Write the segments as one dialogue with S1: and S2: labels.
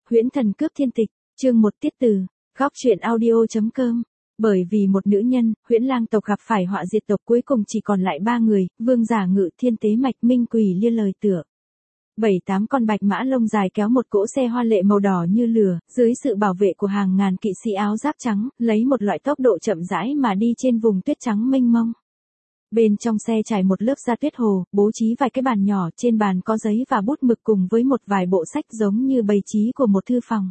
S1: Huyễn Thần Cướp Thiên Tịch, chương 1 tiết từ, góc truyện audio.com. Bởi vì một nữ nhân, Huyễn Lang tộc gặp phải họa diệt tộc, cuối cùng chỉ còn lại 3 người, Vương Giả Ngự, Thiên Tế Mạch, Minh Quỷ Liên lời tựa. 7-8 con bạch mã lông dài kéo một cỗ xe hoa lệ màu đỏ như lửa, dưới sự bảo vệ của hàng ngàn kỵ sĩ áo giáp trắng, lấy một loại tốc độ chậm rãi mà đi trên vùng tuyết trắng mênh mông. Bên trong xe trải một lớp da tuyết hồ, bố trí vài cái bàn nhỏ, trên bàn có giấy và bút mực cùng với một vài bộ sách giống như bày trí của một thư phòng.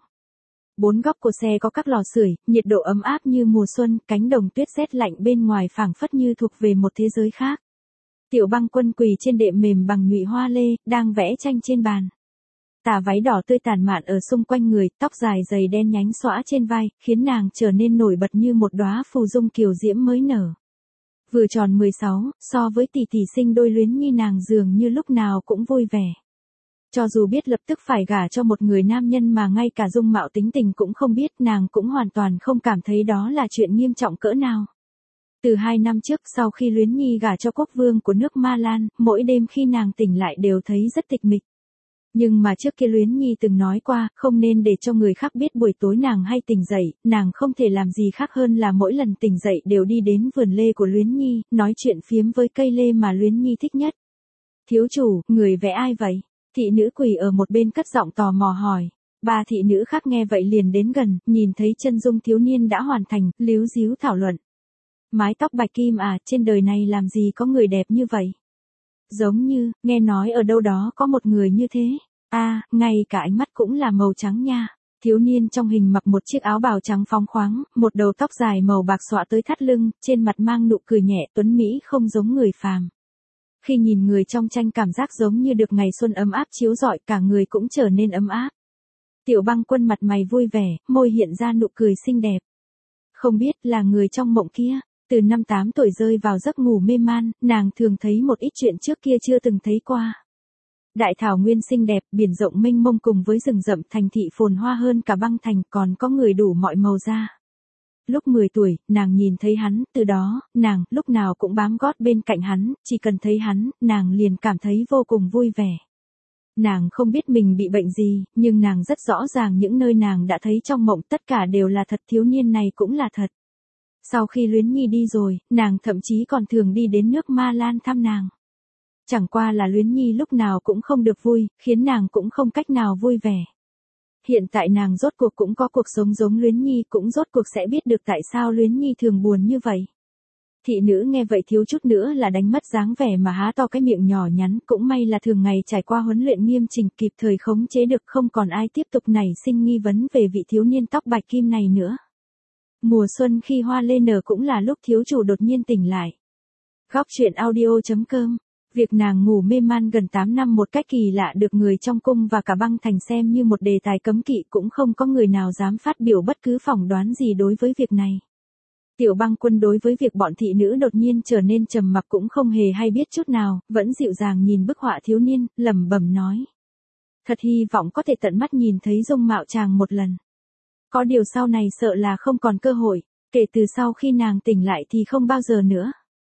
S1: 4 góc của xe có các lò sưởi, nhiệt độ ấm áp như mùa xuân, cánh đồng tuyết rét lạnh bên ngoài phảng phất như thuộc về một thế giới khác. Tiểu Băng Quân quỳ trên đệm mềm bằng nhụy hoa lê, đang vẽ tranh trên bàn. Tà váy đỏ tươi tản mạn ở xung quanh người, tóc dài dày đen nhánh xõa trên vai, khiến nàng trở nên nổi bật như một đóa phù dung kiều diễm mới nở. Vừa tròn 16, so với tỷ tỷ sinh đôi Luyến Nhi, nàng dường như lúc nào cũng vui vẻ. Cho dù biết lập tức phải gả cho một người nam nhân mà ngay cả dung mạo tính tình cũng không biết, nàng cũng hoàn toàn không cảm thấy đó là chuyện nghiêm trọng cỡ nào. Từ 2 năm trước, sau khi Luyến Nhi gả cho quốc vương của nước Ma Lan, mỗi đêm khi nàng tỉnh lại đều thấy rất tịch mịch. Nhưng mà trước kia Luyến Nhi từng nói qua, không nên để cho người khác biết buổi tối nàng hay tỉnh dậy, nàng không thể làm gì khác hơn là mỗi lần tỉnh dậy đều đi đến vườn lê của Luyến Nhi, nói chuyện phiếm với cây lê mà Luyến Nhi thích nhất. Thiếu chủ, người vẽ ai vậy? Thị nữ quỳ ở một bên cất giọng tò mò hỏi. 3 thị nữ khác nghe vậy liền đến gần, nhìn thấy chân dung thiếu niên đã hoàn thành, líu díu thảo luận. Mái tóc bạch kim à, trên đời này làm gì có người đẹp như vậy? Giống như, nghe nói ở đâu đó có một người như thế. À, ngay cả ánh mắt cũng là màu trắng nha. Thiếu niên trong hình mặc một chiếc áo bào trắng phóng khoáng, một đầu tóc dài màu bạc xõa tới thắt lưng, trên mặt mang nụ cười nhẹ tuấn mỹ không giống người phàm. Khi nhìn người trong tranh cảm giác giống như được ngày xuân ấm áp chiếu rọi, cả người cũng trở nên ấm áp. Tiểu Băng Quân mặt mày vui vẻ, môi hiện ra nụ cười xinh đẹp. Không biết là người trong mộng kia. Từ năm 8 tuổi rơi vào giấc ngủ mê man, nàng thường thấy một ít chuyện trước kia chưa từng thấy qua. Đại thảo nguyên xinh đẹp, biển rộng mênh mông cùng với rừng rậm, thành thị phồn hoa hơn cả băng thành, còn có người đủ mọi màu da. Lúc 10 tuổi, nàng nhìn thấy hắn, từ đó, nàng lúc nào cũng bám gót bên cạnh hắn, chỉ cần thấy hắn, nàng liền cảm thấy vô cùng vui vẻ. Nàng không biết mình bị bệnh gì, nhưng nàng rất rõ ràng những nơi nàng đã thấy trong mộng tất cả đều là thật, thiếu niên này cũng là thật. Sau khi Luyến Nhi đi rồi, nàng thậm chí còn thường đi đến nước Ma Lan thăm nàng. Chẳng qua là Luyến Nhi lúc nào cũng không được vui, khiến nàng cũng không cách nào vui vẻ. Hiện tại nàng rốt cuộc cũng có cuộc sống giống Luyến Nhi, cũng rốt cuộc sẽ biết được tại sao Luyến Nhi thường buồn như vậy. Thị nữ nghe vậy thiếu chút nữa là đánh mất dáng vẻ mà há to cái miệng nhỏ nhắn, cũng may là thường ngày trải qua huấn luyện nghiêm chỉnh, kịp thời khống chế được, không còn ai tiếp tục nảy sinh nghi vấn về vị thiếu niên tóc bạch kim này nữa. Mùa xuân khi hoa lê nở cũng là lúc thiếu chủ đột nhiên tỉnh lại. Góc truyện audio.com. Việc nàng ngủ mê man gần 8 năm một cách kỳ lạ được người trong cung và cả băng thành xem như một đề tài cấm kỵ, cũng không có người nào dám phát biểu bất cứ phỏng đoán gì đối với việc này. Tiểu Băng Quân đối với việc bọn thị nữ đột nhiên trở nên trầm mặc cũng không hề hay biết chút nào, vẫn dịu dàng nhìn bức họa thiếu niên, lẩm bẩm nói. Thật hy vọng có thể tận mắt nhìn thấy dung mạo chàng một lần. Có điều sau này sợ là không còn cơ hội, kể từ sau khi nàng tỉnh lại thì không bao giờ nữa.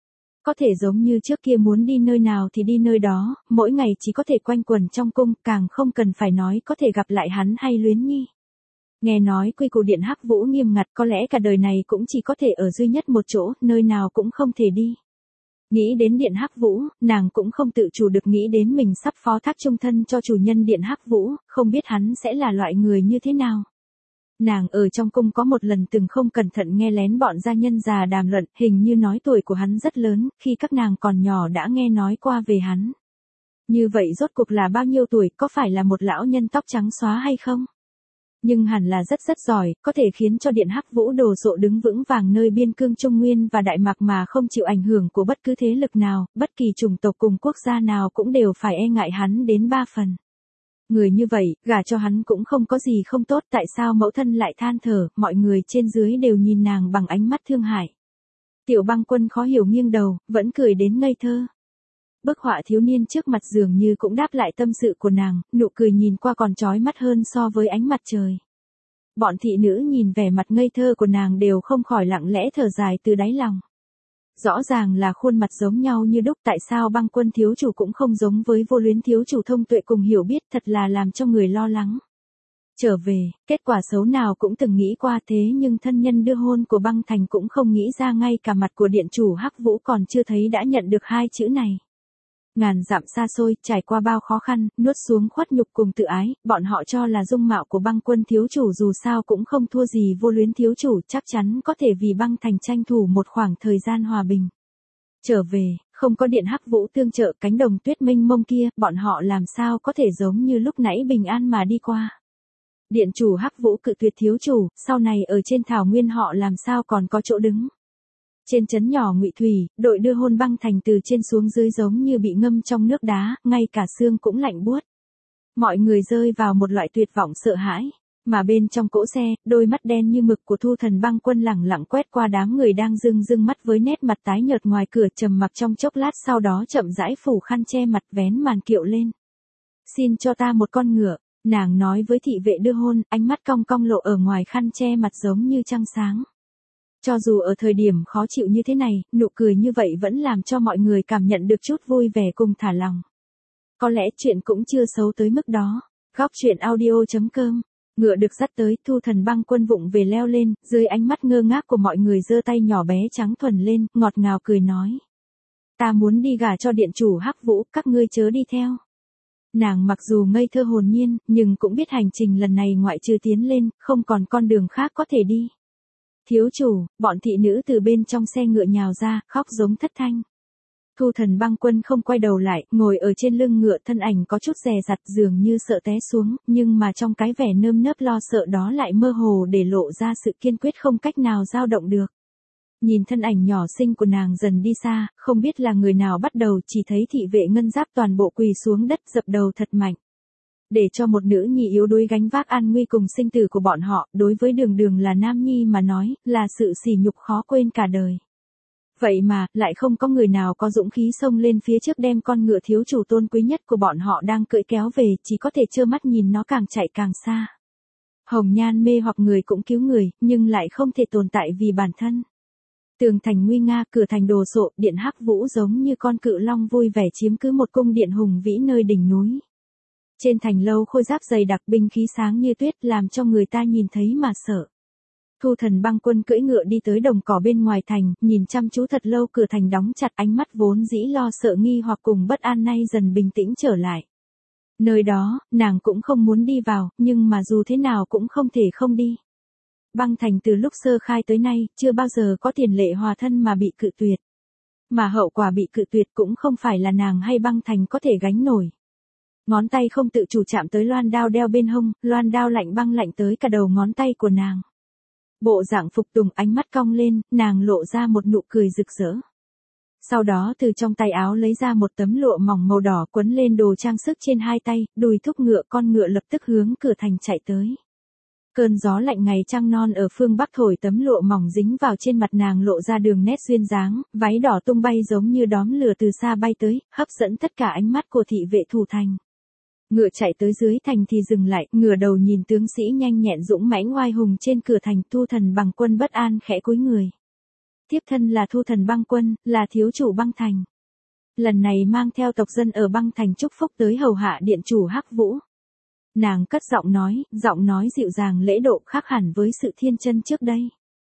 S1: Có thể giống như trước kia muốn đi nơi nào thì đi nơi đó, mỗi ngày chỉ có thể quanh quẩn trong cung, càng không cần phải nói có thể gặp lại hắn hay Luyến Nhi. Nghe nói quy củ Điện Hắc Vũ nghiêm ngặt, có lẽ cả đời này cũng chỉ có thể ở duy nhất một chỗ, nơi nào cũng không thể đi. Nghĩ đến Điện Hắc Vũ, nàng cũng không tự chủ được nghĩ đến mình sắp phó thác chung thân cho chủ nhân Điện Hắc Vũ, không biết hắn sẽ là loại người như thế nào. Nàng ở trong cung có một lần từng không cẩn thận nghe lén bọn gia nhân già đàm luận, hình như nói tuổi của hắn rất lớn, khi các nàng còn nhỏ đã nghe nói qua về hắn. Như vậy rốt cuộc là bao nhiêu tuổi, có phải là một lão nhân tóc trắng xóa hay không? Nhưng hẳn là rất giỏi, có thể khiến cho Điện Hắc Vũ đồ sộ đứng vững vàng nơi biên cương Trung Nguyên và Đại Mạc mà không chịu ảnh hưởng của bất cứ thế lực nào, bất kỳ chủng tộc cùng quốc gia nào cũng đều phải e ngại hắn đến 3 phần. Người như vậy, gả cho hắn cũng không có gì không tốt, tại sao mẫu thân lại than thở, mọi người trên dưới đều nhìn nàng bằng ánh mắt thương hại. Tiểu Băng Quân khó hiểu nghiêng đầu, vẫn cười đến ngây thơ. Bức họa thiếu niên trước mặt dường như cũng đáp lại tâm sự của nàng, nụ cười nhìn qua còn chói mắt hơn so với ánh mặt trời. Bọn thị nữ nhìn vẻ mặt ngây thơ của nàng đều không khỏi lặng lẽ thở dài từ đáy lòng. Rõ ràng là khuôn mặt giống nhau như đúc, tại sao Băng Quân thiếu chủ cũng không giống với Vô Luyến thiếu chủ thông tuệ cùng hiểu biết, thật là làm cho người lo lắng. Trở về, kết quả xấu nào cũng từng nghĩ qua thế nhưng thân nhân đưa hôn của băng thành cũng không nghĩ ra ngay cả mặt của điện chủ Hắc Vũ còn chưa thấy đã nhận được hai chữ này. Ngàn dặm xa xôi, trải qua bao khó khăn, nuốt xuống khuất nhục cùng tự ái, bọn họ cho là dung mạo của băng quân thiếu chủ dù sao cũng không thua gì vô luyến thiếu chủ, chắc chắn có thể vì băng thành tranh thủ một khoảng thời gian hòa bình. Trở về, không có điện Hắc Vũ tương trợ, cánh đồng tuyết mênh mông kia, bọn họ làm sao có thể giống như lúc nãy bình an mà đi qua. Điện chủ Hắc Vũ cự tuyệt thiếu chủ, sau này ở trên thảo nguyên họ làm sao còn có chỗ đứng. Trên trấn nhỏ Ngụy Thủy, đội đưa hôn băng thành từ trên xuống dưới giống như bị ngâm trong nước đá, ngay cả xương cũng lạnh buốt. Mọi người rơi vào một loại tuyệt vọng sợ hãi, mà bên trong cỗ xe, đôi mắt đen như mực của Thu Thần Băng Quân lẳng lặng quét qua đám người đang rưng mắt với nét mặt tái nhợt ngoài cửa, trầm mặc trong chốc lát sau đó chậm rãi phủ khăn che mặt vén màn kiệu lên. Xin cho ta một con ngựa, nàng nói với thị vệ đưa hôn, ánh mắt cong cong lộ ở ngoài khăn che mặt giống như trăng sáng. Cho dù ở thời điểm khó chịu như thế này, nụ cười như vậy vẫn làm cho mọi người cảm nhận được chút vui vẻ cùng thả lòng. Có lẽ chuyện cũng chưa xấu tới mức đó. Góc truyện audio.com. Ngựa được dắt tới, Thu Thần Băng Quân vụng về leo lên, dưới ánh mắt ngơ ngác của mọi người giơ tay nhỏ bé trắng thuần lên, ngọt ngào cười nói. Ta muốn đi gả cho điện chủ Hắc Vũ, các ngươi chớ đi theo. Nàng mặc dù ngây thơ hồn nhiên, nhưng cũng biết hành trình lần này ngoại trừ tiến lên, không còn con đường khác có thể đi. Thiếu chủ, bọn thị nữ từ bên trong xe ngựa nhào ra, khóc giống thất thanh. Thu Thần Băng Quân không quay đầu lại, ngồi ở trên lưng ngựa, thân ảnh có chút dè dặt dường như sợ té xuống, nhưng mà trong cái vẻ nơm nớp lo sợ đó lại mơ hồ để lộ ra sự kiên quyết không cách nào dao động được. Nhìn thân ảnh nhỏ xinh của nàng dần đi xa, không biết là người nào bắt đầu, chỉ thấy thị vệ ngân giáp toàn bộ quỳ xuống đất dập đầu thật mạnh. Để cho một nữ nhi yếu đuối gánh vác an nguy cùng sinh tử của bọn họ, đối với Đường Đường là nam nhi mà nói, là sự sỉ nhục khó quên cả đời. Vậy mà, lại không có người nào có dũng khí xông lên phía trước đem con ngựa thiếu chủ tôn quý nhất của bọn họ đang cưỡi kéo về, chỉ có thể trơ mắt nhìn nó càng chạy càng xa. Hồng nhan mê hoặc người cũng cứu người, nhưng lại không thể tồn tại vì bản thân. Tường thành nguy nga, cửa thành đồ sộ, điện Hắc Vũ giống như con cự long vui vẻ chiếm cứ một cung điện hùng vĩ nơi đỉnh núi. Trên thành lâu khôi giáp dày đặc, binh khí sáng như tuyết, làm cho người ta nhìn thấy mà sợ. Thu Thần Băng Quân cưỡi ngựa đi tới đồng cỏ bên ngoài thành, nhìn chăm chú thật lâu cửa thành đóng chặt, ánh mắt vốn dĩ lo sợ nghi hoặc cùng bất an nay dần bình tĩnh trở lại. Nơi đó, nàng cũng không muốn đi vào, nhưng mà dù thế nào cũng không thể không đi. Băng thành từ lúc sơ khai tới nay, chưa bao giờ có tiền lệ hòa thân mà bị cự tuyệt. Mà hậu quả bị cự tuyệt cũng không phải là nàng hay băng thành có thể gánh nổi. Ngón tay không tự chủ chạm tới loan đao đeo bên hông, loan đao lạnh băng lạnh tới cả đầu ngón tay của nàng. Bộ dạng phục tùng, ánh mắt cong lên, nàng lộ ra một nụ cười rực rỡ. Sau đó từ trong tay áo lấy ra một tấm lụa mỏng màu đỏ quấn lên đồ trang sức trên hai tay, đùi thúc ngựa, con ngựa lập tức hướng cửa thành chạy tới. Cơn gió lạnh ngày trăng non ở phương Bắc thổi tấm lụa mỏng dính vào trên mặt nàng lộ ra đường nét duyên dáng, váy đỏ tung bay giống như đóm lửa từ xa bay tới, hấp dẫn tất cả ánh mắt của thị vệ thủ thành. Ngựa chạy tới dưới thành thì dừng lại, ngửa đầu nhìn tướng sĩ nhanh nhẹn dũng mãnh oai hùng trên cửa thành. Thu Thần Băng Quân bất an khẽ cúi người. Tiếp thân là Thu Thần Băng Quân, là thiếu chủ băng thành. Lần này mang theo tộc dân ở băng thành chúc phúc tới hầu hạ điện chủ Hắc Vũ. Nàng cất giọng nói dịu dàng lễ độ khác hẳn với sự thiên chân trước đây.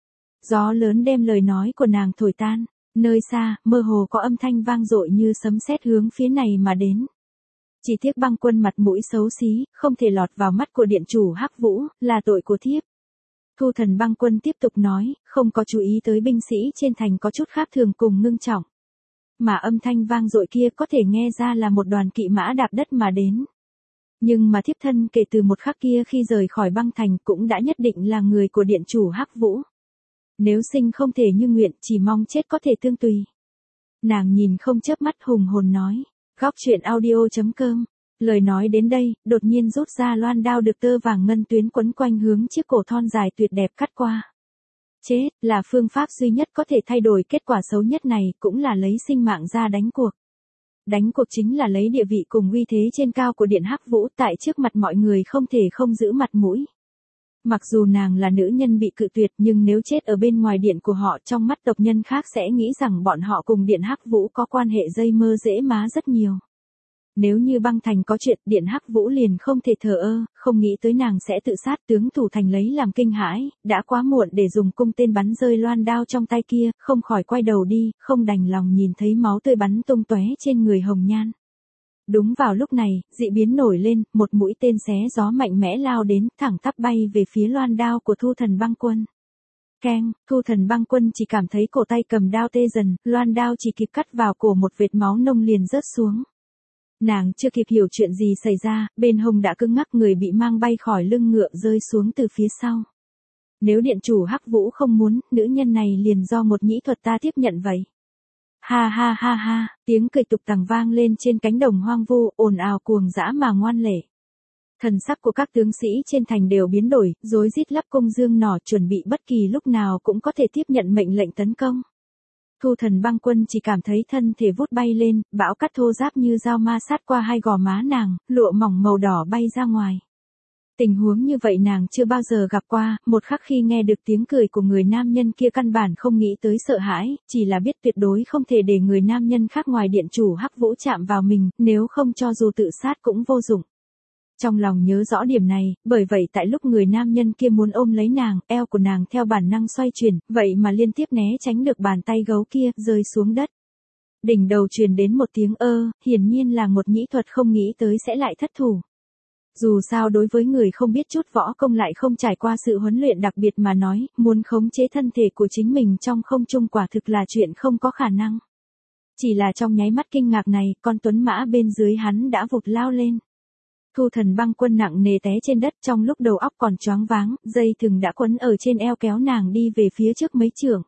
S1: Gió lớn đem lời nói của nàng thổi tan, nơi xa, mơ hồ có âm thanh vang dội như sấm sét hướng phía này mà đến. Chỉ tiếc Băng Quân mặt mũi xấu xí, không thể lọt vào mắt của điện chủ Hắc Vũ, là tội của thiếp. Thu Thần Băng Quân tiếp tục nói, không có chú ý tới binh sĩ trên thành có chút khác thường cùng ngưng trọng. Mà âm thanh vang dội kia có thể nghe ra là một đoàn kỵ mã đạp đất mà đến. Nhưng mà thiếp thân kể từ một khắc kia khi rời khỏi băng thành cũng đã nhất định là người của điện chủ Hắc Vũ. Nếu sinh không thể như nguyện, chỉ mong chết có thể tương tùy. Nàng nhìn không chớp mắt hùng hồn nói. Góc truyện audio.com. Lời nói đến đây, đột nhiên rút ra loan đao được tơ vàng ngân tuyến quấn quanh hướng chiếc cổ thon dài tuyệt đẹp cắt qua. Chết, là phương pháp duy nhất có thể thay đổi kết quả xấu nhất này, cũng là lấy sinh mạng ra đánh cuộc. Đánh cuộc chính là lấy địa vị cùng uy thế trên cao của điện Hắc Vũ, tại trước mặt mọi người không thể không giữ mặt mũi. Mặc dù nàng là nữ nhân bị cự tuyệt, nhưng nếu chết ở bên ngoài điện của họ, trong mắt tộc nhân khác sẽ nghĩ rằng bọn họ cùng điện Hắc Vũ có quan hệ dây mơ dễ má rất nhiều. Nếu như băng thành có chuyện, Điện Hắc Vũ liền không thể thờ ơ, không nghĩ tới nàng sẽ tự sát. Tướng thủ thành lấy làm kinh hãi, đã quá muộn để dùng cung tên bắn rơi loan đao trong tay kia, không khỏi quay đầu đi, không đành lòng nhìn thấy máu tươi bắn tung tóe trên người Hồng Nhan. Đúng vào lúc này, dị biến nổi lên, một mũi tên xé gió mạnh mẽ lao đến, thẳng tắp bay về phía loan đao của Thu Thần Băng Quân. Keng, Thu Thần Băng Quân chỉ cảm thấy cổ tay cầm đao tê dần, loan đao chỉ kịp cắt vào cổ, một vệt máu nông liền rớt xuống. Nàng chưa kịp hiểu chuyện gì xảy ra, bên hông đã cứng ngắc, người bị mang bay khỏi lưng ngựa rơi xuống từ phía sau. Nếu điện chủ Hắc Vũ không muốn, nữ nhân này liền do một nhĩ thuật ta tiếp nhận vậy. Ha ha ha ha, tiếng cười tục tằng vang lên trên cánh đồng hoang vu, ồn ào cuồng dã mà ngoan lệ. Thần sắc của các tướng sĩ trên thành đều biến đổi, rối rít lắp cung dương nỏ, chuẩn bị bất kỳ lúc nào cũng có thể tiếp nhận mệnh lệnh tấn công. Thu Thần Băng Quân chỉ cảm thấy thân thể vút bay lên, bão cát thô ráp như dao ma sát qua hai gò má nàng, lụa mỏng màu đỏ bay ra ngoài. Tình huống như vậy nàng chưa bao giờ gặp qua, một khắc khi nghe được tiếng cười của người nam nhân kia căn bản không nghĩ tới sợ hãi, chỉ là biết tuyệt đối không thể để người nam nhân khác ngoài điện chủ Hắc Vũ chạm vào mình, nếu không cho dù tự sát cũng vô dụng. Trong lòng nhớ rõ điểm này, bởi vậy tại lúc người nam nhân kia muốn ôm lấy nàng, eo của nàng theo bản năng xoay chuyển, vậy mà liên tiếp né tránh được bàn tay gấu kia, rơi xuống đất. Đỉnh đầu truyền đến một tiếng hiển nhiên là một nhĩ thuật không nghĩ tới sẽ lại thất thủ. Dù sao đối với người không biết chút võ công lại không trải qua sự huấn luyện đặc biệt mà nói, muốn khống chế thân thể của chính mình trong không trung quả thực là chuyện không có khả năng. Chỉ là trong nháy mắt kinh ngạc này, con tuấn mã bên dưới hắn đã vụt lao lên. Thu Thần Băng Quân nặng nề té trên đất, trong lúc đầu óc còn choáng váng, dây thừng đã quấn ở trên eo kéo nàng đi về phía trước mấy trượng.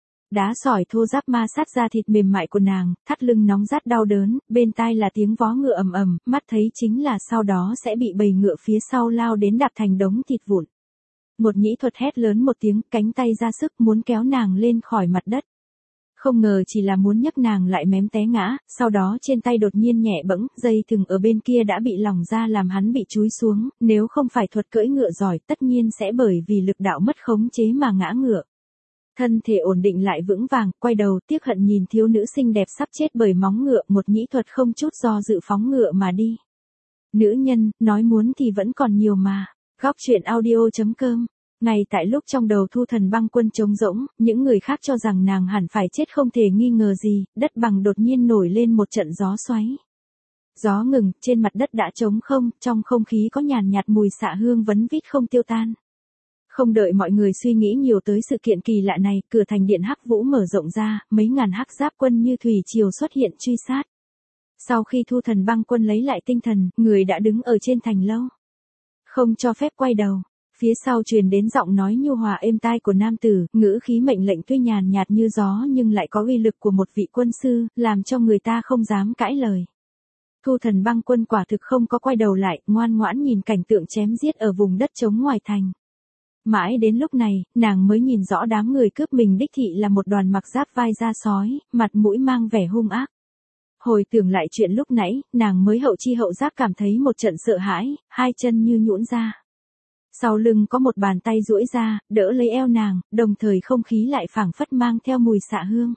S1: Đá sỏi thô ráp ma sát da thịt mềm mại của nàng, thắt lưng nóng rát đau đớn, bên tai là tiếng vó ngựa ầm ầm, mắt thấy chính là sau đó sẽ bị bầy ngựa phía sau lao đến đạp thành đống thịt vụn. Một nhĩ thuật hét lớn một tiếng, cánh tay ra sức muốn kéo nàng lên khỏi mặt đất. Không ngờ chỉ là muốn nhấc nàng lại mém té ngã, sau đó trên tay đột nhiên nhẹ bẫng, dây thừng ở bên kia đã bị lỏng ra làm hắn bị chúi xuống, nếu không phải thuật cưỡi ngựa giỏi tất nhiên sẽ bởi vì lực đạo mất khống chế mà ngã ngựa. Thân thể ổn định lại vững vàng, quay đầu tiếc hận nhìn thiếu nữ xinh đẹp sắp chết bởi móng ngựa, một nhĩ thuật không chút do dự phóng ngựa mà đi. Nữ nhân, nói muốn thì vẫn còn nhiều mà. Góc truyện audio.com. Ngay tại lúc trong đầu Thu Thần Băng Quân trống rỗng, những người khác cho rằng nàng hẳn phải chết không thể nghi ngờ gì, đất bằng đột nhiên nổi lên một trận gió xoáy. Gió ngừng, trên mặt đất đã trống không, trong không khí có nhàn nhạt mùi xạ hương vấn vít không tiêu tan. Không đợi mọi người suy nghĩ nhiều tới sự kiện kỳ lạ này, cửa thành điện Hắc Vũ mở rộng ra, mấy ngàn hắc giáp quân như thủy triều xuất hiện truy sát. Sau khi Thu Thần Băng Quân lấy lại tinh thần, người đã đứng ở trên thành lâu. Không cho phép quay đầu. Phía sau truyền đến giọng nói nhu hòa êm tai của nam tử, ngữ khí mệnh lệnh tuy nhàn nhạt như gió nhưng lại có uy lực của một vị quân sư, làm cho người ta không dám cãi lời. Thu Thần Băng Quân quả thực không có quay đầu lại, ngoan ngoãn nhìn cảnh tượng chém giết ở vùng đất trống ngoài thành. Mãi đến lúc này, nàng mới nhìn rõ đám người cướp mình đích thị là một đoàn mặc giáp vai da sói, mặt mũi mang vẻ hung ác. Hồi tưởng lại chuyện lúc nãy, nàng mới hậu chi hậu giác cảm thấy một trận sợ hãi, hai chân như nhũn ra. Sau lưng có một bàn tay duỗi ra, đỡ lấy eo nàng, đồng thời không khí lại phảng phất mang theo mùi xạ hương.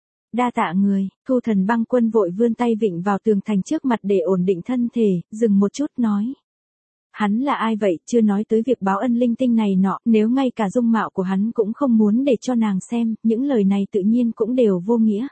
S1: Đa tạ người, Thu Thần Băng Quân vội vươn tay vịn vào tường thành trước mặt để ổn định thân thể, dừng một chút nói. Hắn là ai vậy, chưa nói tới việc báo ân linh tinh này nọ, nếu ngay cả dung mạo của hắn cũng không muốn để cho nàng xem, những lời này tự nhiên cũng đều vô nghĩa.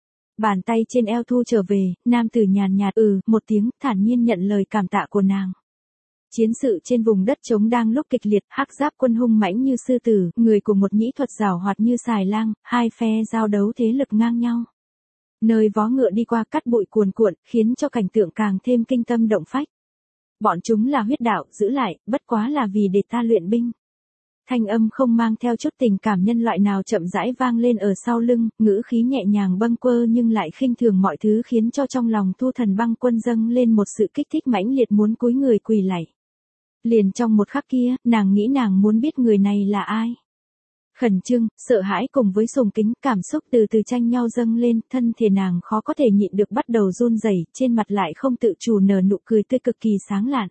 S1: Bàn tay trên eo thu trở về, nam tử nhàn nhạt một tiếng, thản nhiên nhận lời cảm tạ của nàng. Chiến sự trên vùng đất trống đang lúc kịch liệt, hắc giáp quân hung mãnh như sư tử, người cùng một nhĩ thuật giảo hoạt như xài lang, hai phe giao đấu thế lực ngang nhau. Nơi vó ngựa đi qua cắt bụi cuồn cuộn, khiến cho cảnh tượng càng thêm kinh tâm động phách. Bọn chúng là huyết đạo, giữ lại, bất quá là vì để ta luyện binh. Thanh âm không mang theo chút tình cảm nhân loại nào chậm rãi vang lên ở sau lưng, ngữ khí nhẹ nhàng bâng quơ nhưng lại khinh thường mọi thứ, khiến cho trong lòng Thu Thần Băng Quân dâng lên một sự kích thích mãnh liệt muốn cúi người quỳ lạy. Liền trong một khắc kia, nàng nghĩ nàng muốn biết người này là ai. Khẩn trương, sợ hãi cùng với sùng kính, cảm xúc từ từ tranh nhau dâng lên, thân thể nàng khó có thể nhịn được bắt đầu run rẩy, trên mặt lại không tự chủ nở nụ cười tươi cực kỳ sáng lạn.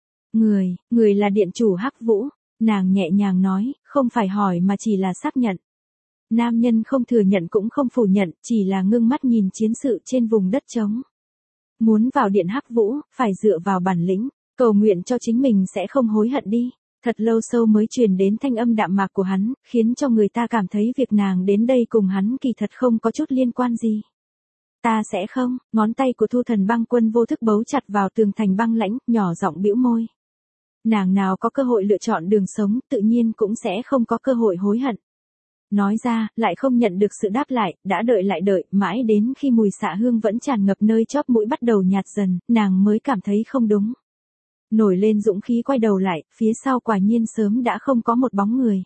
S1: Người là điện chủ Hắc Vũ, nàng nhẹ nhàng nói, không phải hỏi mà chỉ là xác nhận. Nam nhân không thừa nhận cũng không phủ nhận, chỉ là ngưng mắt nhìn chiến sự trên vùng đất trống. Muốn vào điện Hắc Vũ, phải dựa vào bản lĩnh, cầu nguyện cho chính mình sẽ không hối hận đi. Thật lâu sau mới truyền đến thanh âm đạm mạc của hắn, khiến cho người ta cảm thấy việc nàng đến đây cùng hắn kỳ thật không có chút liên quan gì. Ta sẽ không, ngón tay của Thu Thần Băng Quân vô thức bấu chặt vào tường thành băng lãnh, nhỏ giọng bĩu môi. Nàng nào có cơ hội lựa chọn đường sống, tự nhiên cũng sẽ không có cơ hội hối hận. Nói ra, lại không nhận được sự đáp lại, đã đợi lại đợi, mãi đến khi mùi xạ hương vẫn tràn ngập nơi chóp mũi bắt đầu nhạt dần, nàng mới cảm thấy không đúng. Nổi lên dũng khí quay đầu lại, phía sau quả nhiên sớm đã không có một bóng người.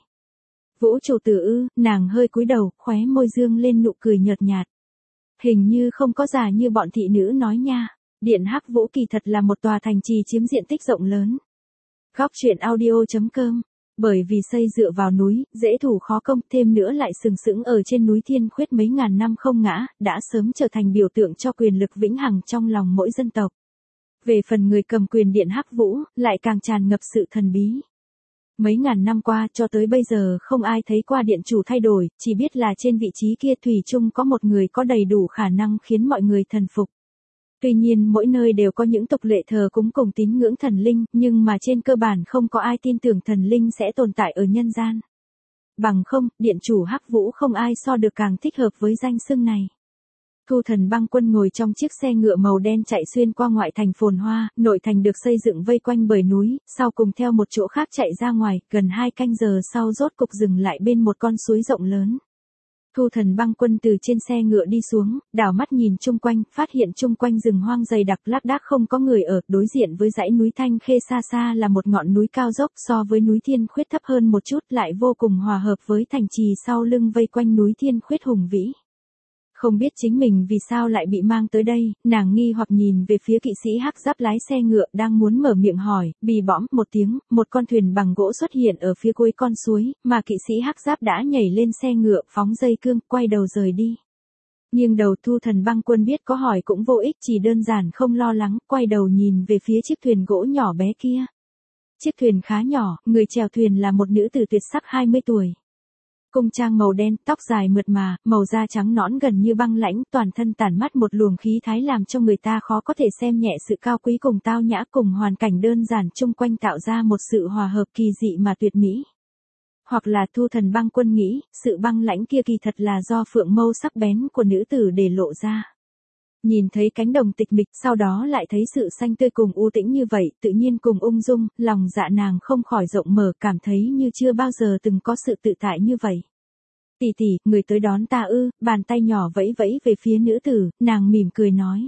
S1: Vũ chủ tử ư, nàng hơi cúi đầu, khóe môi dương lên nụ cười nhợt nhạt. Hình như không có già như bọn thị nữ nói nha, điện Hắc Vũ kỳ thật là một tòa thành trì chiếm diện tích rộng lớn. Góc truyện audio.com. Bởi vì xây dựa vào núi, dễ thủ khó công, thêm nữa lại sừng sững ở trên núi Thiên Khuyết mấy ngàn năm không ngã, đã sớm trở thành biểu tượng cho quyền lực vĩnh hằng trong lòng mỗi dân tộc. Về phần người cầm quyền điện Hắc Vũ, lại càng tràn ngập sự thần bí. Mấy ngàn năm qua cho tới bây giờ không ai thấy qua điện chủ thay đổi, chỉ biết là trên vị trí kia thủy chung có một người có đầy đủ khả năng khiến mọi người thần phục. Tuy nhiên mỗi nơi đều có những tục lệ thờ cúng cùng tín ngưỡng thần linh, nhưng mà trên cơ bản không có ai tin tưởng thần linh sẽ tồn tại ở nhân gian. Bằng không, điện chủ Hắc Vũ không ai so được càng thích hợp với danh xưng này. Thu Thần Băng Quân ngồi trong chiếc xe ngựa màu đen chạy xuyên qua ngoại thành phồn hoa, nội thành được xây dựng vây quanh bởi núi, sau cùng theo một chỗ khác chạy ra ngoài, gần 2 canh giờ sau rốt cục dừng lại bên một con suối rộng lớn. Thu Thần Băng Quân từ trên xe ngựa đi xuống, đảo mắt nhìn chung quanh, phát hiện chung quanh rừng hoang dày đặc lác đác không có người ở, đối diện với dãy núi Thanh Khê xa xa là một ngọn núi cao dốc, so với núi Thiên Khuyết thấp hơn một chút, lại vô cùng hòa hợp với thành trì sau lưng vây quanh núi Thiên Khuyết hùng vĩ. Không biết chính mình vì sao lại bị mang tới đây, nàng nghi hoặc nhìn về phía kỵ sĩ hắc giáp lái xe ngựa đang muốn mở miệng hỏi, bì bõm một tiếng, một con thuyền bằng gỗ xuất hiện ở phía cuối con suối, mà kỵ sĩ hắc giáp đã nhảy lên xe ngựa, phóng dây cương, quay đầu rời đi. Nhưng đầu Thu Thần Băng Quân biết có hỏi cũng vô ích, chỉ đơn giản không lo lắng, quay đầu nhìn về phía chiếc thuyền gỗ nhỏ bé kia. Chiếc thuyền khá nhỏ, người chèo thuyền là một nữ tử tuyệt sắc 20 tuổi. Cung trang màu đen, tóc dài mượt mà, màu da trắng nõn gần như băng lãnh, toàn thân tản mắt một luồng khí thái làm cho người ta khó có thể xem nhẹ sự cao quý cùng tao nhã cùng hoàn cảnh đơn giản chung quanh tạo ra một sự hòa hợp kỳ dị mà tuyệt mỹ. Hoặc là Thu Thần Băng Quân nghĩ, sự băng lãnh kia kỳ thật là do phượng mâu sắc bén của nữ tử để lộ ra. Nhìn thấy cánh đồng tịch mịch, sau đó lại thấy sự xanh tươi cùng u tĩnh như vậy, tự nhiên cùng ung dung, lòng dạ nàng không khỏi rộng mở, cảm thấy như chưa bao giờ từng có sự tự tại như vậy. Tỷ tỷ, người tới đón ta ư? Bàn tay nhỏ vẫy vẫy về phía nữ tử, nàng mỉm cười nói.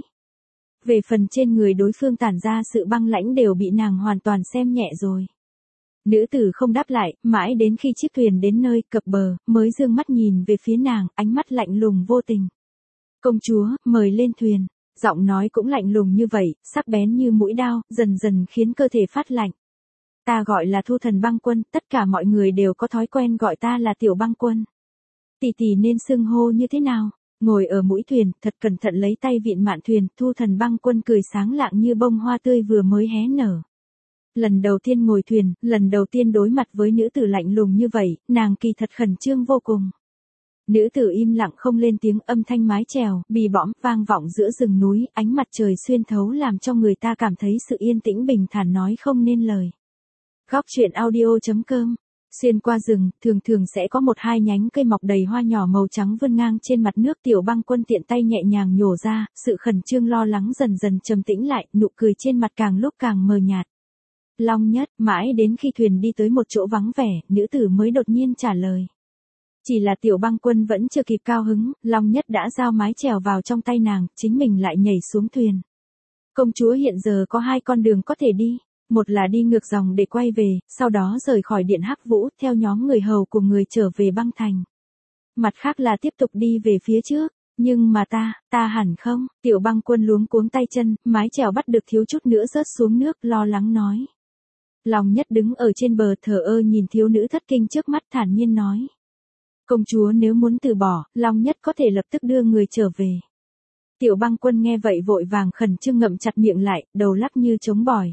S1: Về phần trên người đối phương tản ra sự băng lãnh đều bị nàng hoàn toàn xem nhẹ rồi. Nữ tử không đáp lại, mãi đến khi chiếc thuyền đến nơi cập bờ, mới dương mắt nhìn về phía nàng, ánh mắt lạnh lùng vô tình. Công chúa, mời lên thuyền. Giọng nói cũng lạnh lùng như vậy, sắc bén như mũi đao, dần dần khiến cơ thể phát lạnh. Ta gọi là Thu Thần Băng Quân, tất cả mọi người đều có thói quen gọi ta là Tiểu Băng Quân. Tỷ tỷ nên xưng hô như thế nào? Ngồi ở mũi thuyền, thật cẩn thận lấy tay vịn mạn thuyền, Thu Thần Băng Quân cười sáng lạng như bông hoa tươi vừa mới hé nở. Lần đầu tiên ngồi thuyền, lần đầu tiên đối mặt với nữ tử lạnh lùng như vậy, nàng kỳ thật khẩn trương vô cùng. Nữ tử im lặng không lên tiếng, âm thanh mái chèo, bì bõm, vang vọng giữa rừng núi, ánh mặt trời xuyên thấu làm cho người ta cảm thấy sự yên tĩnh bình thản nói không nên lời. Góc truyện audio.com. Xuyên qua rừng, thường thường sẽ có một hai nhánh cây mọc đầy hoa nhỏ màu trắng vươn ngang trên mặt nước. Tiểu Băng Quân tiện tay nhẹ nhàng nhổ ra, sự khẩn trương lo lắng dần dần trầm tĩnh lại, nụ cười trên mặt càng lúc càng mờ nhạt. Long Nhất, mãi đến khi thuyền đi tới một chỗ vắng vẻ, nữ tử mới đột nhiên trả lời. Chỉ là Tiểu Băng Quân vẫn chưa kịp cao hứng, Long Nhất đã giao mái chèo vào trong tay nàng, chính mình lại nhảy xuống thuyền. Công chúa hiện giờ có 2 con đường có thể đi. Một là đi ngược dòng để quay về, sau đó rời khỏi điện Hắc Vũ, theo nhóm người hầu cùng người trở về băng thành. Mặt khác là tiếp tục đi về phía trước. Nhưng mà ta hẳn không? Tiểu Băng Quân luống cuống tay chân, mái chèo bắt được thiếu chút nữa rớt xuống nước, lo lắng nói. Long Nhất đứng ở trên bờ thờ ơ nhìn thiếu nữ thất kinh trước mắt thản nhiên nói. Công chúa nếu muốn từ bỏ, Long Nhất có thể lập tức đưa người trở về. Tiểu Băng Quân nghe vậy vội vàng khẩn trương ngậm chặt miệng lại, đầu lắc như trống bỏi.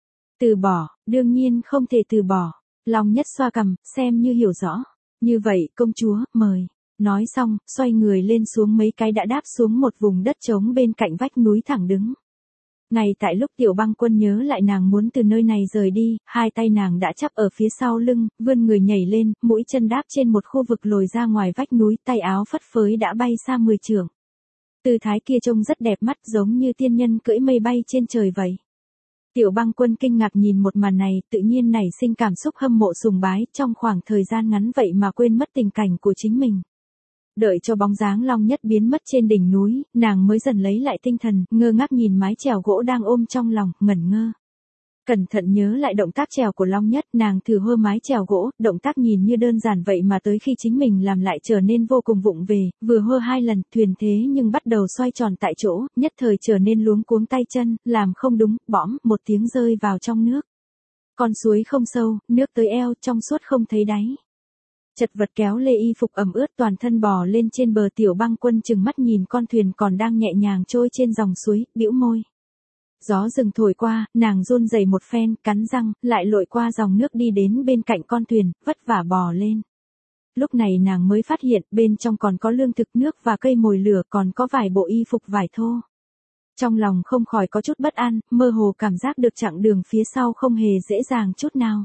S1: Từ bỏ, đương nhiên không thể từ bỏ. Long Nhất xoa cằm, xem như hiểu rõ. Như vậy, công chúa, mời. Nói xong, xoay người lên xuống mấy cái đã đáp xuống một vùng đất trống bên cạnh vách núi thẳng đứng. Ngay tại lúc Tiểu Băng Quân nhớ lại nàng muốn từ nơi này rời đi, hai tay nàng đã chắp ở phía sau lưng, vươn người nhảy lên, mũi chân đáp trên một khu vực lồi ra ngoài vách núi, tay áo phất phới đã bay xa 10 trượng. Tư thái kia trông rất đẹp mắt, giống như tiên nhân cưỡi mây bay trên trời vậy. Tiểu Băng Quân kinh ngạc nhìn một màn này, tự nhiên nảy sinh cảm xúc hâm mộ sùng bái, trong khoảng thời gian ngắn vậy mà quên mất tình cảnh của chính mình. Đợi cho bóng dáng Long Nhất biến mất trên đỉnh núi, nàng mới dần lấy lại tinh thần, ngơ ngác nhìn mái chèo gỗ đang ôm trong lòng, ngẩn ngơ. Cẩn thận nhớ lại động tác chèo của Long Nhất, nàng thử hơ mái chèo gỗ, động tác nhìn như đơn giản vậy mà tới khi chính mình làm lại trở nên vô cùng vụng về, vừa hơ 2 lần, thuyền thế nhưng bắt đầu xoay tròn tại chỗ, nhất thời trở nên luống cuống tay chân, làm không đúng, bõm, một tiếng rơi vào trong nước. Con suối không sâu, nước tới eo, trong suốt không thấy đáy. Chật vật kéo lê y phục ẩm ướt toàn thân bò lên trên bờ. Tiểu Băng Quân trừng mắt nhìn con thuyền còn đang nhẹ nhàng trôi trên dòng suối, bĩu môi. Gió rừng thổi qua, nàng run rẩy một phen, cắn răng, lại lội qua dòng nước đi đến bên cạnh con thuyền, vất vả bò lên. Lúc này nàng mới phát hiện bên trong còn có lương thực, nước và cây mồi lửa, còn có vài bộ y phục vải thô. Trong lòng không khỏi có chút bất an, mơ hồ cảm giác được chặng đường phía sau không hề dễ dàng chút nào.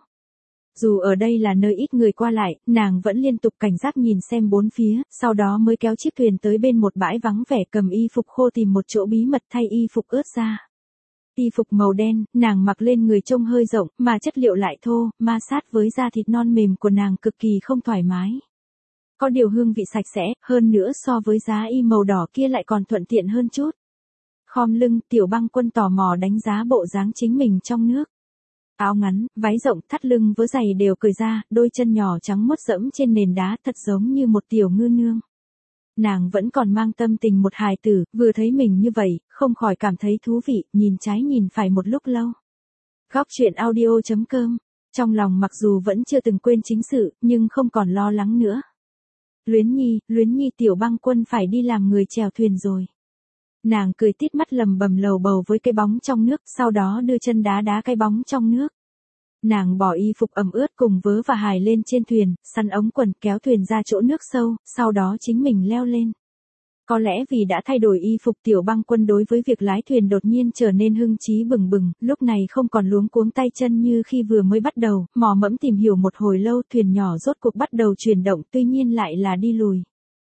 S1: Dù ở đây là nơi ít người qua lại, nàng vẫn liên tục cảnh giác nhìn xem bốn phía, sau đó mới kéo chiếc thuyền tới bên một bãi vắng vẻ, cầm y phục khô tìm một chỗ bí mật thay y phục ướt ra. Y phục màu đen, nàng mặc lên người trông hơi rộng, mà chất liệu lại thô, ma sát với da thịt non mềm của nàng cực kỳ không thoải mái. Có điều hương vị sạch sẽ, hơn nữa so với giá y màu đỏ kia lại còn thuận tiện hơn chút. Khom lưng, Tiểu Băng Quân tò mò đánh giá bộ dáng chính mình trong nước. Áo ngắn, váy rộng, thắt lưng với giày đều cởi ra, đôi chân nhỏ trắng muốt dẫm trên nền đá, thật giống như một tiểu ngư nương. Nàng vẫn còn mang tâm tình một hài tử, vừa thấy mình như vậy, không khỏi cảm thấy thú vị, nhìn trái nhìn phải một lúc lâu. Góc truyện audio.com. Trong lòng mặc dù vẫn chưa từng quên chính sự, nhưng không còn lo lắng nữa. Luyến Nhi, Tiểu Băng Quân phải đi làm người chèo thuyền rồi. Nàng cười tít mắt lầm bầm lầu bầu với cái bóng trong nước, sau đó đưa chân đá đá cái bóng trong nước. Nàng bỏ y phục ẩm ướt cùng vớ và hài lên trên thuyền, sắn ống quần kéo thuyền ra chỗ nước sâu, sau đó chính mình leo lên. Có lẽ vì đã thay đổi y phục, Tiểu Băng Quân đối với việc lái thuyền đột nhiên trở nên hưng trí bừng bừng, lúc này không còn luống cuống tay chân như khi vừa mới bắt đầu, mò mẫm tìm hiểu một hồi lâu, thuyền nhỏ rốt cuộc bắt đầu chuyển động, tuy nhiên lại là đi lùi.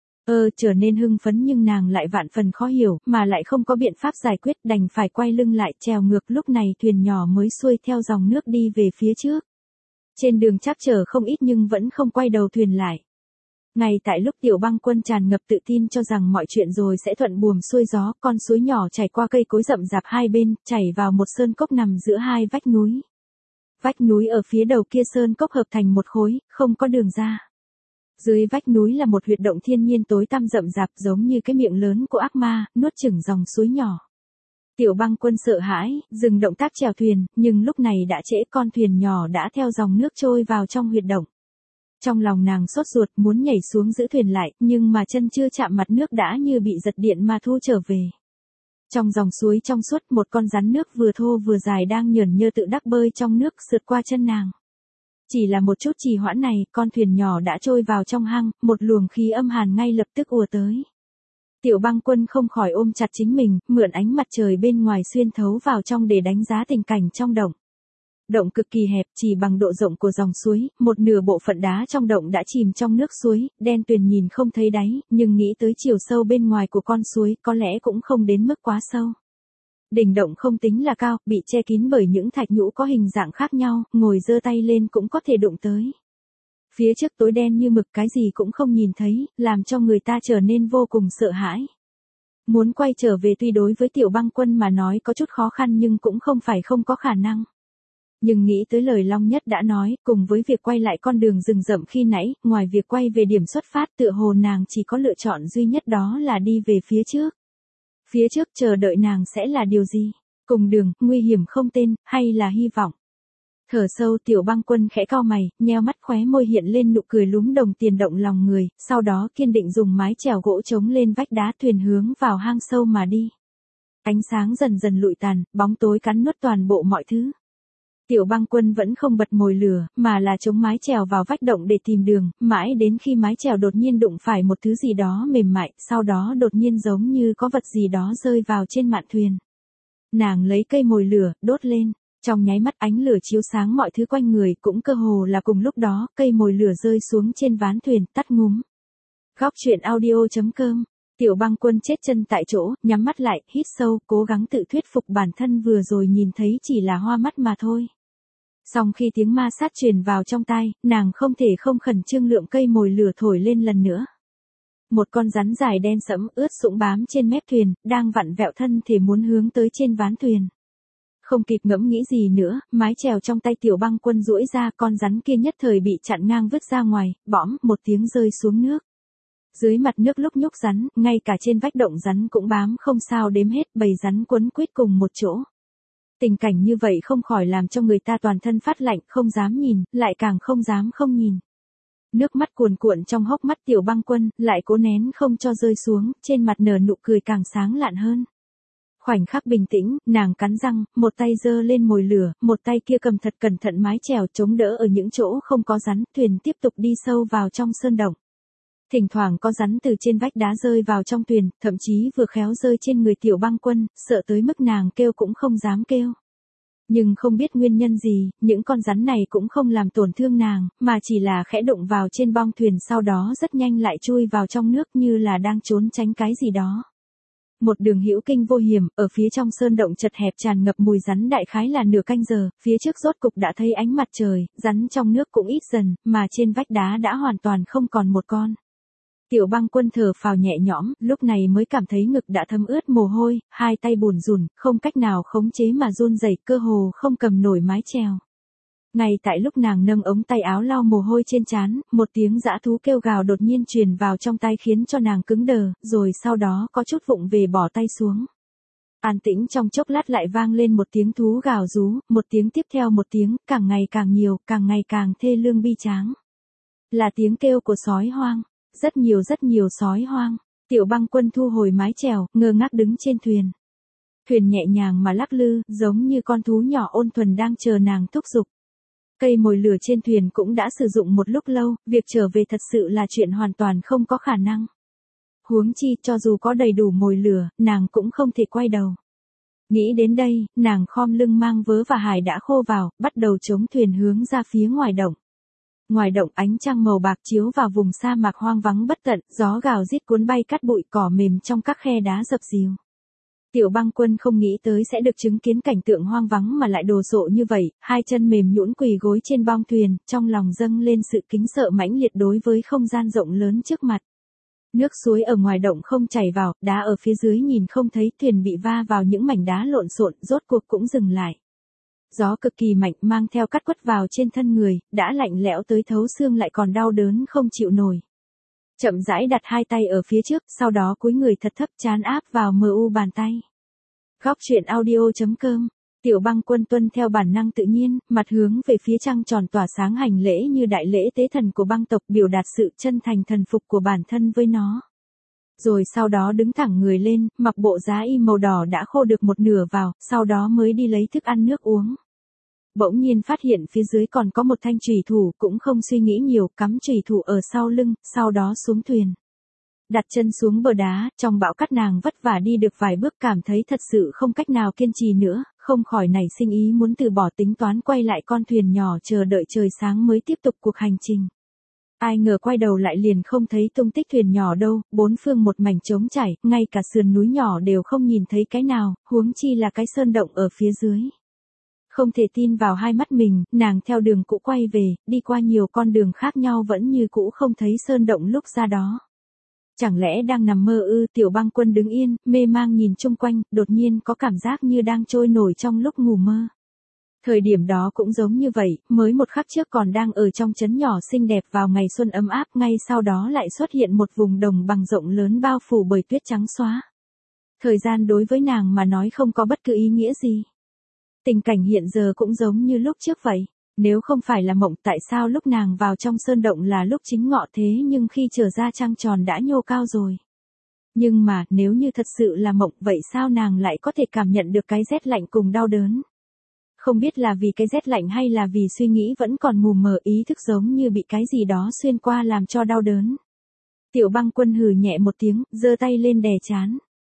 S1: Trở nên hưng phấn nhưng nàng lại vạn phần khó hiểu, mà lại không có biện pháp giải quyết, đành phải quay lưng lại chèo ngược, lúc này thuyền nhỏ mới xuôi theo dòng nước đi về phía trước. Trên đường trắc trở không ít nhưng vẫn không quay đầu thuyền lại. Ngay tại lúc Tiểu Băng Quân tràn ngập tự tin cho rằng mọi chuyện rồi sẽ thuận buồm xuôi gió, con suối nhỏ chảy qua cây cối rậm rạp hai bên, chảy vào một sơn cốc nằm giữa hai vách núi. Vách núi ở phía đầu kia sơn cốc hợp thành một khối, không có đường ra. Dưới vách núi là một huyệt động thiên nhiên tối tăm rậm rạp, giống như cái miệng lớn của ác ma, nuốt chửng dòng suối nhỏ. Tiểu Băng Quân sợ hãi, dừng động tác chèo thuyền, nhưng lúc này đã trễ, con thuyền nhỏ đã theo dòng nước trôi vào trong huyệt động. Trong lòng nàng sốt ruột muốn nhảy xuống giữ thuyền lại, nhưng mà chân chưa chạm mặt nước đã như bị giật điện mà thu trở về. Trong dòng suối trong suốt, một con rắn nước vừa thô vừa dài đang nhởn nhơ tự đắc bơi trong nước, sượt qua chân nàng. Chỉ là một chút trì hoãn này, con thuyền nhỏ đã trôi vào trong hang, một luồng khí âm hàn ngay lập tức ùa tới. Tiểu Băng Quân không khỏi ôm chặt chính mình, mượn ánh mặt trời bên ngoài xuyên thấu vào trong để đánh giá tình cảnh trong động. Động cực kỳ hẹp, chỉ bằng độ rộng của dòng suối, một nửa bộ phận đá trong động đã chìm trong nước suối, đen tuyền nhìn không thấy đáy, nhưng nghĩ tới chiều sâu bên ngoài của con suối, có lẽ cũng không đến mức quá sâu. Đỉnh động không tính là cao, bị che kín bởi những thạch nhũ có hình dạng khác nhau, ngồi giơ tay lên cũng có thể đụng tới. Phía trước tối đen như mực, cái gì cũng không nhìn thấy, làm cho người ta trở nên vô cùng sợ hãi. Muốn quay trở về tuy đối với Tiểu Băng Quân mà nói có chút khó khăn nhưng cũng không phải không có khả năng. Nhưng nghĩ tới lời Long Nhất đã nói, cùng với việc quay lại con đường rừng rậm khi nãy, ngoài việc quay về điểm xuất phát, tựa hồ nàng chỉ có lựa chọn duy nhất, đó là đi về phía trước. Phía trước chờ đợi nàng sẽ là điều gì? Cùng đường, nguy hiểm không tên, hay là hy vọng? Thở sâu, Tiểu Băng Quân khẽ cau mày, nheo mắt, khóe môi hiện lên nụ cười lúm đồng tiền động lòng người, sau đó kiên định dùng mái chèo gỗ chống lên vách đá, thuyền hướng vào hang sâu mà đi. Ánh sáng dần dần lụi tàn, bóng tối cắn nuốt toàn bộ mọi thứ. Tiểu Băng Quân vẫn không bật mồi lửa, mà là chống mái chèo vào vách động để tìm đường, mãi đến khi mái chèo đột nhiên đụng phải một thứ gì đó mềm mại, sau đó đột nhiên giống như có vật gì đó rơi vào trên mạn thuyền. Nàng lấy cây mồi lửa, đốt lên. Trong nháy mắt ánh lửa chiếu sáng mọi thứ quanh người, cũng cơ hồ là cùng lúc đó, cây mồi lửa rơi xuống trên ván thuyền, tắt ngúm. Góc truyện audio.com. Tiểu Băng Quân chết chân tại chỗ, nhắm mắt lại, hít sâu, cố gắng tự thuyết phục bản thân vừa rồi nhìn thấy chỉ là hoa mắt mà thôi. Song khi tiếng ma sát truyền vào trong tai, nàng không thể không khẩn trương lượm cây mồi lửa thổi lên lần nữa. Một con rắn dài đen sẫm ướt sũng bám trên mép thuyền, đang vặn vẹo thân thể muốn hướng tới trên ván thuyền. Không kịp ngẫm nghĩ gì nữa, mái chèo trong tay Tiểu Băng Quân duỗi ra, con rắn kia nhất thời bị chặn ngang vứt ra ngoài, bõm một tiếng rơi xuống nước. Dưới mặt nước lúc nhúc rắn, ngay cả trên vách động rắn cũng bám không sao đếm hết, bầy rắn quấn quýt cùng một chỗ. Tình cảnh như vậy không khỏi làm cho người ta toàn thân phát lạnh, không dám nhìn, lại càng không dám không nhìn. Nước mắt cuồn cuộn trong hốc mắt Tiểu Băng Quân, lại cố nén không cho rơi xuống, trên mặt nở nụ cười càng sáng lạn hơn. Khoảnh khắc bình tĩnh, nàng cắn răng, một tay giơ lên mồi lửa, một tay kia cầm thật cẩn thận mái chèo chống đỡ ở những chỗ không có rắn, thuyền tiếp tục đi sâu vào trong sơn động. Thỉnh thoảng có rắn từ trên vách đá rơi vào trong thuyền, thậm chí vừa khéo rơi trên người Tiểu Băng Quân, sợ tới mức nàng kêu cũng không dám kêu. Nhưng không biết nguyên nhân gì, những con rắn này cũng không làm tổn thương nàng, mà chỉ là khẽ đụng vào trên bong thuyền sau đó rất nhanh lại chui vào trong nước như là đang trốn tránh cái gì đó. Một đường hữu kinh vô hiểm, ở phía trong sơn động chật hẹp tràn ngập mùi rắn đại khái là nửa canh giờ, phía trước rốt cục đã thấy ánh mặt trời, rắn trong nước cũng ít dần, mà trên vách đá đã hoàn toàn không còn một con. Tiểu Băng Quân thở phào nhẹ nhõm, lúc này mới cảm thấy ngực đã thấm ướt mồ hôi, hai tay bủn rủn, không cách nào khống chế mà run rẩy, cơ hồ không cầm nổi mái chèo. Ngay tại lúc nàng nâng ống tay áo lau mồ hôi trên trán, một tiếng dã thú kêu gào đột nhiên truyền vào trong tai khiến cho nàng cứng đờ, rồi sau đó có chút vụng về bỏ tay xuống. An tĩnh trong chốc lát lại vang lên một tiếng thú gào rú, một tiếng tiếp theo một tiếng, càng ngày càng nhiều, càng ngày càng thê lương bi tráng. Là tiếng kêu của sói hoang. Rất nhiều sói hoang. Tiểu Băng Quân thu hồi mái chèo, ngơ ngác đứng trên thuyền. Thuyền nhẹ nhàng mà lắc lư, giống như con thú nhỏ ôn thuần đang chờ nàng thúc giục. Cây mồi lửa trên thuyền cũng đã sử dụng một lúc lâu, việc trở về thật sự là chuyện hoàn toàn không có khả năng. Huống chi, cho dù có đầy đủ mồi lửa, nàng cũng không thể quay đầu. Nghĩ đến đây, nàng khom lưng mang vớ và hải đã khô vào, bắt đầu chống thuyền hướng ra phía ngoài động. Ngoài động ánh trăng màu bạc chiếu vào vùng sa mạc hoang vắng bất tận, gió gào rít cuốn bay cát bụi cỏ mềm trong các khe đá dập dìu. Tiểu Băng Quân không nghĩ tới sẽ được chứng kiến cảnh tượng hoang vắng mà lại đồ sộ như vậy, hai chân mềm nhũn quỳ gối trên bong thuyền, trong lòng dâng lên sự kính sợ mãnh liệt đối với không gian rộng lớn trước mặt. Nước suối ở ngoài động không chảy vào, đá ở phía dưới nhìn không thấy, thuyền bị va vào những mảnh đá lộn xộn, rốt cuộc cũng dừng lại. Gió cực kỳ mạnh mang theo cát quất vào trên thân người, đã lạnh lẽo tới thấu xương lại còn đau đớn không chịu nổi. Chậm rãi đặt hai tay ở phía trước, sau đó cúi người thật thấp trán áp vào MU bàn tay. Góc truyện audio.com. Tiểu Băng Quân tuân theo bản năng tự nhiên, mặt hướng về phía trăng tròn tỏa sáng hành lễ như đại lễ tế thần của băng tộc, biểu đạt sự chân thành thần phục của bản thân với nó. Rồi sau đó đứng thẳng người lên, mặc bộ giá y màu đỏ đã khô được một nửa vào, sau đó mới đi lấy thức ăn nước uống. Bỗng nhiên phát hiện phía dưới còn có một thanh chùy thủ, cũng không suy nghĩ nhiều, cắm chùy thủ ở sau lưng, sau đó xuống thuyền. Đặt chân xuống bờ đá, trong bão cát nàng vất vả đi được vài bước cảm thấy thật sự không cách nào kiên trì nữa, không khỏi nảy sinh ý muốn từ bỏ tính toán quay lại con thuyền nhỏ chờ đợi trời sáng mới tiếp tục cuộc hành trình. Ai ngờ quay đầu lại liền không thấy tung tích thuyền nhỏ đâu, bốn phương một mảnh trống trải, ngay cả sườn núi nhỏ đều không nhìn thấy cái nào, huống chi là cái sơn động ở phía dưới. Không thể tin vào hai mắt mình, nàng theo đường cũ quay về, đi qua nhiều con đường khác nhau vẫn như cũ không thấy sơn động lúc ra đó. Chẳng lẽ đang nằm mơ ư? Tiểu Băng Quân đứng yên, mê mang nhìn chung quanh, đột nhiên có cảm giác như đang trôi nổi trong lúc ngủ mơ. Thời điểm đó cũng giống như vậy, mới một khắc trước còn đang ở trong trấn nhỏ xinh đẹp vào ngày xuân ấm áp, ngay sau đó lại xuất hiện một vùng đồng bằng rộng lớn bao phủ bởi tuyết trắng xóa. Thời gian đối với nàng mà nói không có bất cứ ý nghĩa gì. Tình cảnh hiện giờ cũng giống như lúc trước vậy. Nếu không phải là mộng, tại sao lúc nàng vào trong sơn động là lúc chính ngọ thế nhưng khi trở ra trăng tròn đã nhô cao rồi. Nhưng mà, nếu như thật sự là mộng, vậy sao nàng lại có thể cảm nhận được cái rét lạnh cùng đau đớn? Không biết là vì cái rét lạnh hay là vì suy nghĩ vẫn còn mù mờ, ý thức giống như bị cái gì đó xuyên qua làm cho đau đớn. Tiểu Băng Quân hừ nhẹ một tiếng, giơ tay lên đè trán.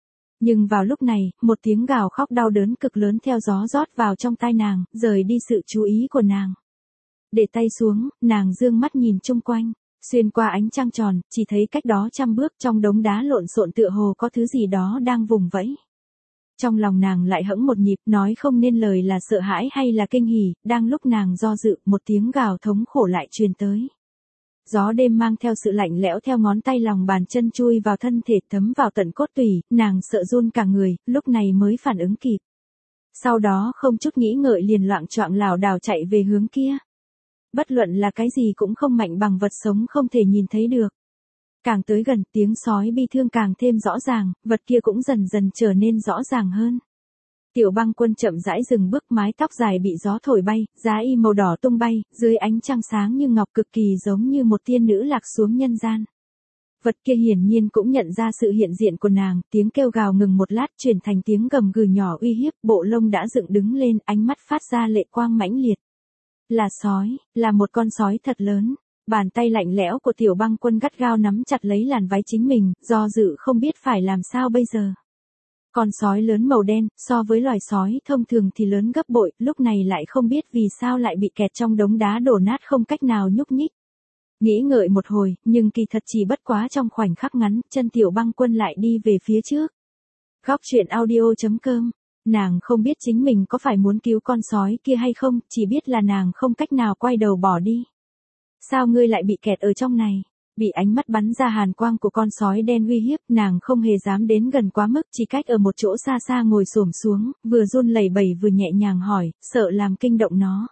S1: Nhưng vào lúc này, một tiếng gào khóc đau đớn cực lớn theo gió rót vào trong tai nàng, rời đi sự chú ý của nàng. Để tay xuống, nàng dương mắt nhìn chung quanh. Xuyên qua ánh trăng tròn, chỉ thấy cách đó 100 bước trong đống đá lộn xộn tựa hồ có thứ gì đó đang vùng vẫy. Trong lòng nàng lại hẫng một nhịp, nói không nên lời là sợ hãi hay là kinh hỉ, đang lúc nàng do dự, một tiếng gào thống khổ lại truyền tới. Gió đêm mang theo sự lạnh lẽo theo ngón tay lòng bàn chân chui vào thân thể thấm vào tận cốt tủy, nàng sợ run cả người, lúc này mới phản ứng kịp. Sau đó không chút nghĩ ngợi liền loạng choạng lảo đảo chạy về hướng kia. Bất luận là cái gì cũng không mạnh bằng vật sống không thể nhìn thấy được. Càng tới gần, tiếng sói bi thương càng thêm rõ ràng, vật kia cũng dần dần trở nên rõ ràng hơn. Tiểu Băng Quân chậm rãi dừng bước, mái tóc dài bị gió thổi bay, giá y màu đỏ tung bay, dưới ánh trăng sáng như ngọc cực kỳ giống như một tiên nữ lạc xuống nhân gian. Vật kia hiển nhiên cũng nhận ra sự hiện diện của nàng, tiếng kêu gào ngừng một lát chuyển thành tiếng gầm gừ nhỏ uy hiếp, bộ lông đã dựng đứng lên, ánh mắt phát ra lệ quang mãnh liệt. Là sói, là một con sói thật lớn. Bàn tay lạnh lẽo của Tiểu Băng Quân gắt gao nắm chặt lấy làn váy chính mình, do dự không biết phải làm sao bây giờ. Con sói lớn màu đen, so với loài sói thông thường thì lớn gấp bội, lúc này lại không biết vì sao lại bị kẹt trong đống đá đổ nát không cách nào nhúc nhích. Nghĩ ngợi một hồi, nhưng kỳ thật chỉ bất quá trong khoảnh khắc ngắn, chân Tiểu Băng Quân lại đi về phía trước. Góc truyện audio.com. Nàng không biết chính mình có phải muốn cứu con sói kia hay không, chỉ biết là nàng không cách nào quay đầu bỏ đi. Sao ngươi lại bị kẹt ở trong này? Bị ánh mắt bắn ra hàn quang của con sói đen uy hiếp, nàng không hề dám đến gần quá mức, chỉ cách ở một chỗ xa xa ngồi xổm xuống, vừa run lẩy bẩy vừa nhẹ nhàng hỏi, sợ làm kinh động nó.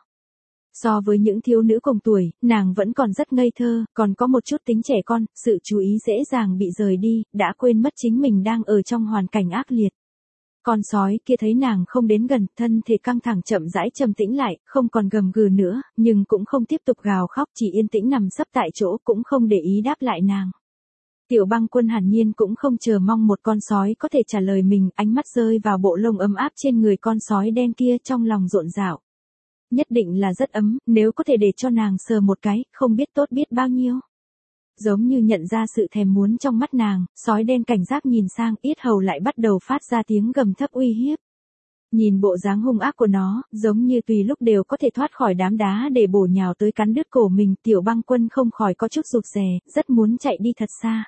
S1: So với những thiếu nữ cùng tuổi, nàng vẫn còn rất ngây thơ, còn có một chút tính trẻ con, sự chú ý dễ dàng bị rời đi, đã quên mất chính mình đang ở trong hoàn cảnh ác liệt. Con sói kia thấy nàng không đến gần, thân thể căng thẳng chậm rãi trầm tĩnh lại, không còn gầm gừ nữa, nhưng cũng không tiếp tục gào khóc, chỉ yên tĩnh nằm sấp tại chỗ, cũng không để ý đáp lại nàng. Tiểu Băng Quân hẳn nhiên cũng không chờ mong một con sói có thể trả lời mình, ánh mắt rơi vào bộ lông ấm áp trên người con sói đen kia, trong lòng rộn rạo. Nhất định là rất ấm, nếu có thể để cho nàng sờ một cái, không biết tốt biết bao nhiêu. Giống như nhận ra sự thèm muốn trong mắt nàng, sói đen cảnh giác nhìn sang, yết hầu lại bắt đầu phát ra tiếng gầm thấp uy hiếp. Nhìn bộ dáng hung ác của nó, giống như tùy lúc đều có thể thoát khỏi đám đá để bổ nhào tới cắn đứt cổ mình, Tiểu Băng Quân không khỏi có chút rụt rè, rất muốn chạy đi thật xa.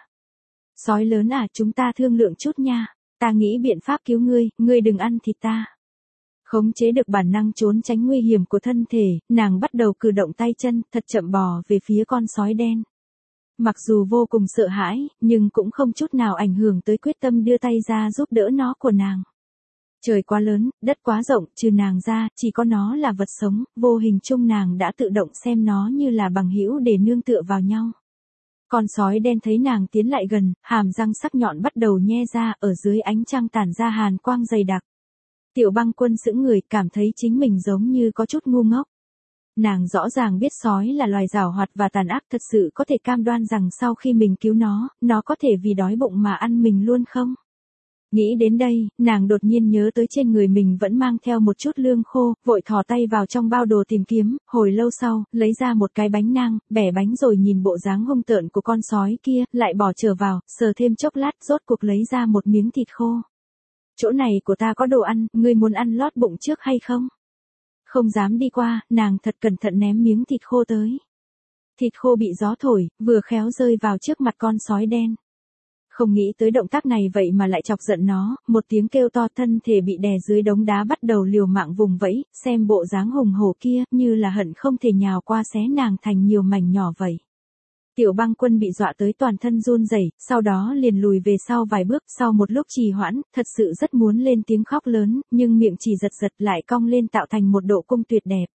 S1: Sói lớn à, chúng ta thương lượng chút nha, ta nghĩ biện pháp cứu ngươi, ngươi đừng ăn thịt ta. Khống chế được bản năng trốn tránh nguy hiểm của thân thể, nàng bắt đầu cử động tay chân, thật chậm bò về phía con sói đen. Mặc dù vô cùng sợ hãi, nhưng cũng không chút nào ảnh hưởng tới quyết tâm đưa tay ra giúp đỡ nó của nàng. Trời quá lớn, đất quá rộng, trừ nàng ra, chỉ có nó là vật sống, vô hình chung nàng đã tự động xem nó như là bằng hữu để nương tựa vào nhau. Con sói đen thấy nàng tiến lại gần, hàm răng sắc nhọn bắt đầu nhe ra, ở dưới ánh trăng tản ra hàn quang dày đặc. Tiểu Băng Quân sững người, cảm thấy chính mình giống như có chút ngu ngốc. Nàng rõ ràng biết sói là loài giảo hoạt và tàn ác, thật sự có thể cam đoan rằng sau khi mình cứu nó có thể vì đói bụng mà ăn mình luôn không? Nghĩ đến đây, nàng đột nhiên nhớ tới trên người mình vẫn mang theo một chút lương khô, vội thò tay vào trong bao đồ tìm kiếm, hồi lâu sau, lấy ra một cái bánh nang, bẻ bánh rồi nhìn bộ dáng hung tợn của con sói kia, lại bỏ trở vào, sờ thêm chốc lát, rốt cuộc lấy ra một miếng thịt khô. Chỗ này của ta có đồ ăn, ngươi muốn ăn lót bụng trước hay không? Không dám đi qua, nàng thật cẩn thận ném miếng thịt khô tới. Thịt khô bị gió thổi, vừa khéo rơi vào trước mặt con sói đen. Không nghĩ tới động tác này vậy mà lại chọc giận nó, một tiếng kêu to, thân thể bị đè dưới đống đá bắt đầu liều mạng vùng vẫy, xem bộ dáng hùng hổ kia, như là hận không thể nhào qua xé nàng thành nhiều mảnh nhỏ vậy. Tiểu Băng Quân bị dọa tới toàn thân run rẩy, sau đó liền lùi về sau vài bước, sau một lúc trì hoãn, thật sự rất muốn lên tiếng khóc lớn, nhưng miệng chỉ giật giật lại cong lên tạo thành một độ cung tuyệt đẹp.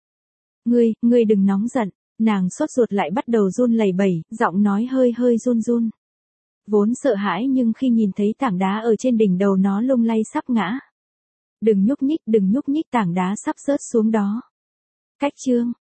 S1: Ngươi đừng nóng giận, nàng sốt ruột lại bắt đầu run lẩy bẩy, giọng nói hơi hơi run run. Vốn sợ hãi nhưng khi nhìn thấy tảng đá ở trên đỉnh đầu nó lung lay sắp ngã. Đừng nhúc nhích, tảng đá sắp rớt xuống đó. Cách chương.